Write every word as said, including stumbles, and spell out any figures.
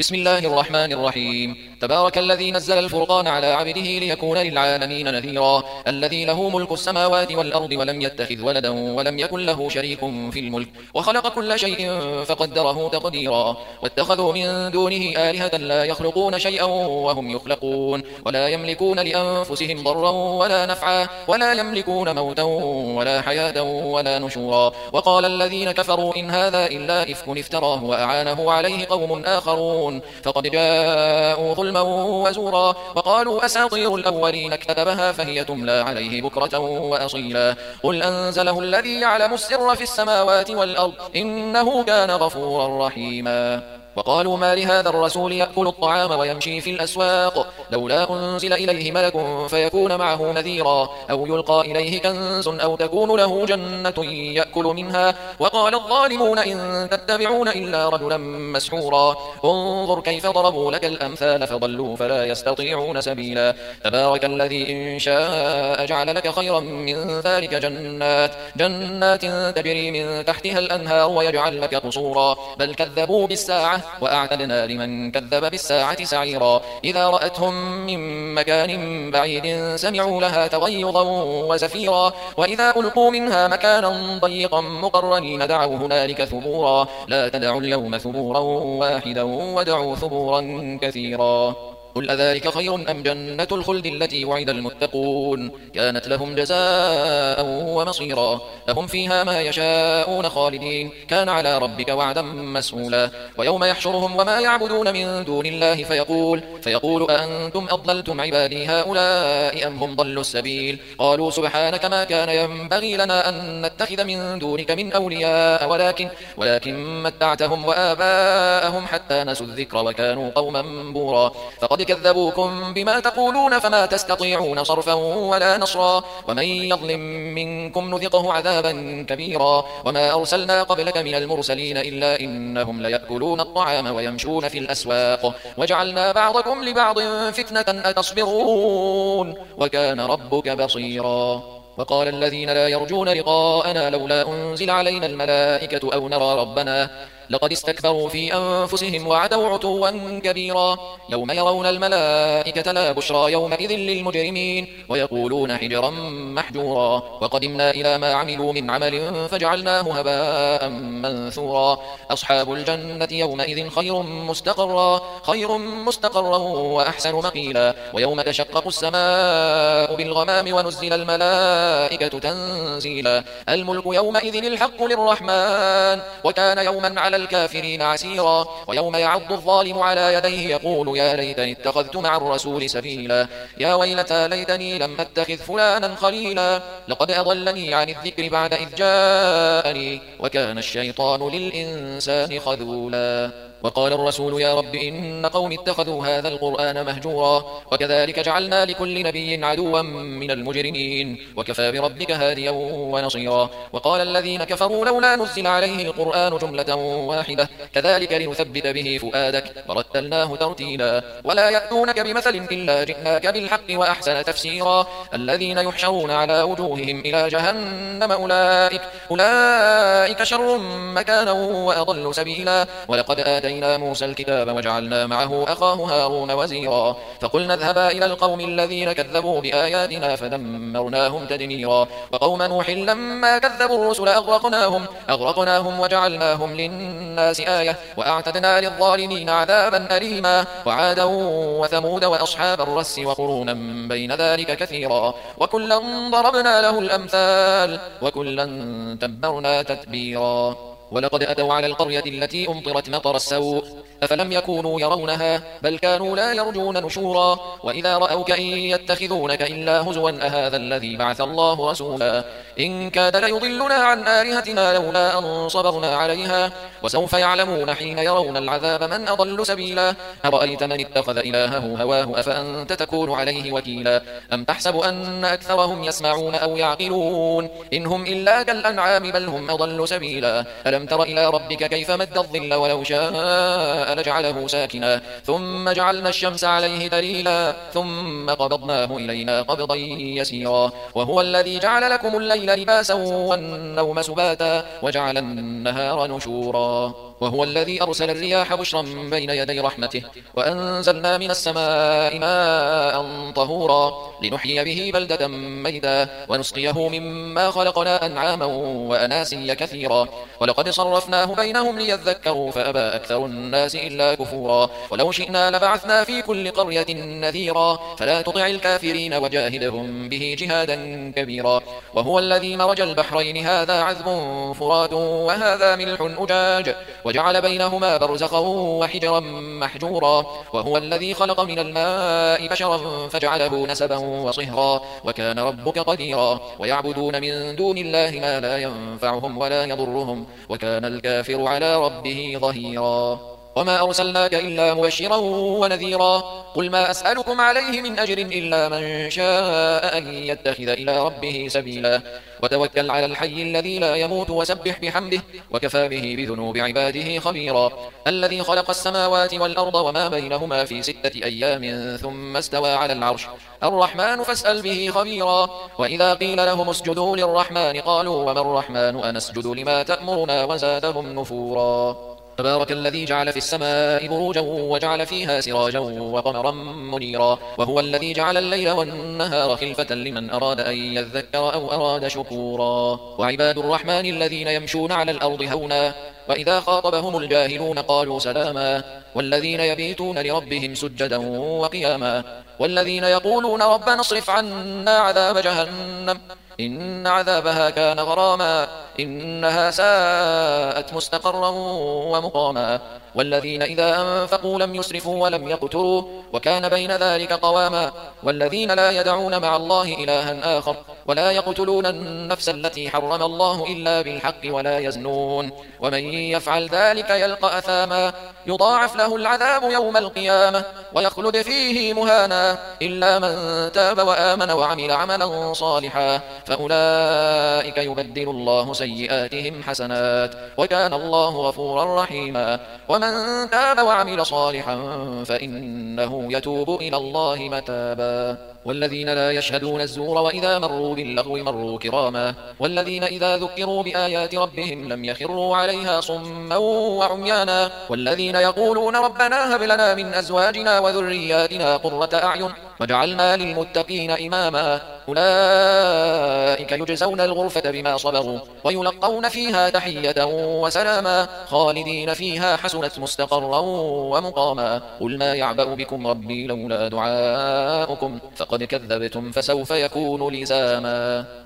بسم الله الرحمن الرحيم. تبارك الذي نزل الفرقان على عبده ليكون للعالمين نذيرا، الذي له ملك السماوات والأرض ولم يتخذ ولدا ولم يكن له شريك في الملك وخلق كل شيء فقدره تقديرا. واتخذوا من دونه آلهة لا يخلقون شيئا وهم يخلقون، ولا يملكون لأنفسهم ضرا ولا نفعا، ولا يملكون موتا ولا حياة ولا نشورا. وقال الذين كفروا إن هذا إلا إفك افتراه وأعانه عليه قوم آخرون فقد جاءوا ظلما وزورا. وقالوا أساطير الأولين اكتتبها فهي تملى عليه بكرة وأصيلا. قل أنزله الذي يعلم السر في السماوات والأرض إنه كان غفورا رحيما. وقالوا ما لهذا الرسول يأكل الطعام ويمشي في الأسواق لولا أنزل إليه ملك فيكون معه نذيرا، أو يلقى إليه كنز أو تكون له جنة يأكل منها. وقال الظالمون إن تتبعون إلا رجلا مسحورا. انظر كيف ضربوا لك الأمثال فضلوا فلا يستطيعون سبيلا. تبارك الذي إن شاء جعل لك خيرا من ذلك جنات جنات تجري من تحتها الأنهار ويجعل لك قصورا. بل كذبوا بالساعة وأعتدنا لمن كذب بالساعة سعيرا. إذا رأتهم من مكان بعيد سمعوا لها تغيظا وزفيرا، وإذا ألقوا منها مكانا ضيقا مقرنين دعوا هنالك ثبورا. لا تدعوا اليوم ثبورا واحدا وادعوا ثبورا كثيرا. قل أذلك خير أم جنة الخلد التي وعد المتقون كانت لهم جزاء ومصيرا. لهم فيها ما يشاءون خالدين كان على ربك وعدا مسئولا. ويوم يحشرهم وما يعبدون من دون الله فيقول فيقول أأنتم أضللتم عبادي هؤلاء أم هم ضلوا السبيل. قالوا سبحانك ما كان ينبغي لنا أن نتخذ من دونك من أولياء ولكن ولكن متعتهم وآباءهم حتى نسوا الذكر وكانوا قوما بورا. فقد كذبوكم بما تقولون فما تستطيعون صرفا ولا نصرا. ومن يظلم منكم نذقه عذابا كبيرا. وما أرسلنا قبلك من المرسلين إلا إنهم ليأكلون الطعام ويمشون في الأسواق وجعلنا بعضكم لبعض فتنة أتصبرون وكان ربك بصيرا. وقال الذين لا يرجون لقاءنا لولا أنزل علينا الملائكة أو نرى ربنا لقد استكبروا في أنفسهم وعتوا عتوا كبيرا. يوم يرون الملائكة لا بشرى يومئذ للمجرمين ويقولون حجرا محجورا. وقدمنا إلى ما عملوا من عمل فجعلناه هباء منثورا. أصحاب الجنة يومئذ خير مستقرا خير مستقرا وأحسن مقيلا. ويوم تشقق السماء بالغمام ونزل الملائكة تنزيلا. الملك يومئذ الحق للرحمن وكان يوما على الكافرين عسيرا. ويوم يعض الظالم على يديه يقول يا ليتني اتخذت مع الرسول سبيلا. يا ويلتى ليتني لم أتخذ فلانا خليلا لقد أضلني عن الذكر بعد إذ جاءني وكان الشيطان للإنسان خذولا. وقال الرسول يا رب إن قوم اتخذوا هذا القرآن مهجورا. وكذلك جعلنا لكل نبي عدوا من المجرمين وكفى بربك هاديا ونصيرا. وقال الذين كفروا لولا نزل عليه القرآن جملة واحدة كذلك لنثبت به فؤادك ورتلناه ترتيلا. ولا يأتونك بمثل إلا جئناك بالحق وأحسن تفسيرا. الذين يحشرون على وجوههم إلى جهنم أولئك أولئك شر مكانا وأضل سبيلا. ولقد آتينا موسى الكتاب وجعلنا معه أخاه هارون وزيرا. فقلنا اذهبا إلى القوم الذين كذبوا بآياتنا فدمرناهم تدميرا. وقوم نوح لما كذبوا الرسل أغرقناهم أغرقناهم وجعلناهم للناس آية وأعتدنا للظالمين عذابا أليما. وعادا وثمود وأصحاب الرس وقرونا بين ذلك كثيرا. وكلا ضربنا له الأمثال وكلا تبرنا تتبيرا. ولقد أتوا على القرية التي أمطرت مطر السوء أفلم يكونوا يرونها بل كانوا لا يرجون نشورا. وإذا رأوك إن يتخذونك إلا هزوا أهذا الذي بعث الله رسولا. إن كاد ليضلنا عن آلهتنا لولا أن صبرنا عليها. وسوف يعلمون حين يرون العذاب من أضل سبيلا. أرأيت من اتخذ إلهه هواه أفأنت تكون عليه وكيلا. أم تحسب أن أكثرهم يسمعون أو يعقلون إن هم إلا كالأنعام بل هم أضل سبيلا. ألم تر إلى ربك كيف مد الظل ولو شاء لجعله ساكنا ثم جعلنا الشمس عليه دليلا ثم قبضناه إلينا قبضا يسيرا. وهو الذي جعل لكم الليل لباسا والنوم سباتا وجعل النهار نشورا. وهو الذي أرسل الرياح بشرا بين يدي رحمته وأنزلنا من السماء ماء طهورا لنحيي به بلدة ميتا ونسقيه مما خلقنا أنعاما وأناسيا كثيرا ولقد صرفناه بينهم ليذكروا فأبى أكثر الناس إلا كفورا ولو شئنا لبعثنا في كل قرية نذيرا فلا تطع الكافرين وجاهدهم به جهادا كبيرا وهو الذي مرج البحرين هذا عذب فرات وهذا ملح أجاج وجعل بينهما برزخا وحجرا محجورا وهو الذي خلق من الماء بشرا فجعله نسبا وصهرا وكان ربك قديرا ويعبدون من دون الله ما لا ينفعهم ولا يضرهم وكان الكافر على ربه ظهيرا وما أرسلناك إلا مبشرا ونذيرا قل ما أسألكم عليه من أجر إلا من شاء أن يتخذ إلى ربه سبيلا وتوكل على الحي الذي لا يموت وسبح بحمده وكفى به بذنوب عباده خبيرا الذي خلق السماوات والأرض وما بينهما في ستة أيام ثم استوى على العرش الرحمن فاسأل به خبيرا وإذا قيل لهم اسجدوا للرحمن قالوا وما الرحمن أنسجد لما تأمرنا وزادهم نفورا تبارك الذي جعل في السماء بروجا وجعل فيها سراجا وقمرا منيرا وهو الذي جعل الليل والنهار خلفة لمن أراد أن يذكر أو أراد شكورا وعباد الرحمن الذين يمشون على الأرض هونا وإذا خاطبهم الجاهلون قالوا سلاما والذين يبيتون لربهم سجدا وقياما والذين يقولون ربنا اصرف عنا عذاب جهنم إن عذابها كان غراما إنها ساءت مستقرا ومقاما والذين إذا أنفقوا لم يسرفوا ولم يقتروا وكان بين ذلك قواما والذين لا يدعون مع الله إلها آخر ولا يقتلون النفس التي حرم الله إلا بالحق ولا يزنون ومن يفعل ذلك يلقى أثاما يضاعف له العذاب يوم القيامة ويخلد فيه مهانا إلا من تاب وآمن وعمل عملا صالحا فأولئك يبدل الله سيئاتهم حسنات وكان الله غفورا رحيما ومن تاب وعمل صالحا فإنه يتوب إلى الله متابا والذين لا يشهدون الزور وإذا مروا باللغو مروا كراما والذين إذا ذكروا بآيات ربهم لم يخروا عليها صما وعميانا والذين يقولون ربنا هب لنا من أزواجنا وذرياتنا قرة أعين وجعلنا للمتقين إماما أولئك يجزون الغرفة بما صبروا ويلقون فيها تحية وسلاما خالدين فيها حسنت مستقرا ومقاما قل ما يعبأ بكم ربي لولا دعاؤكم فقد كذبتم فسوف يكون لزاما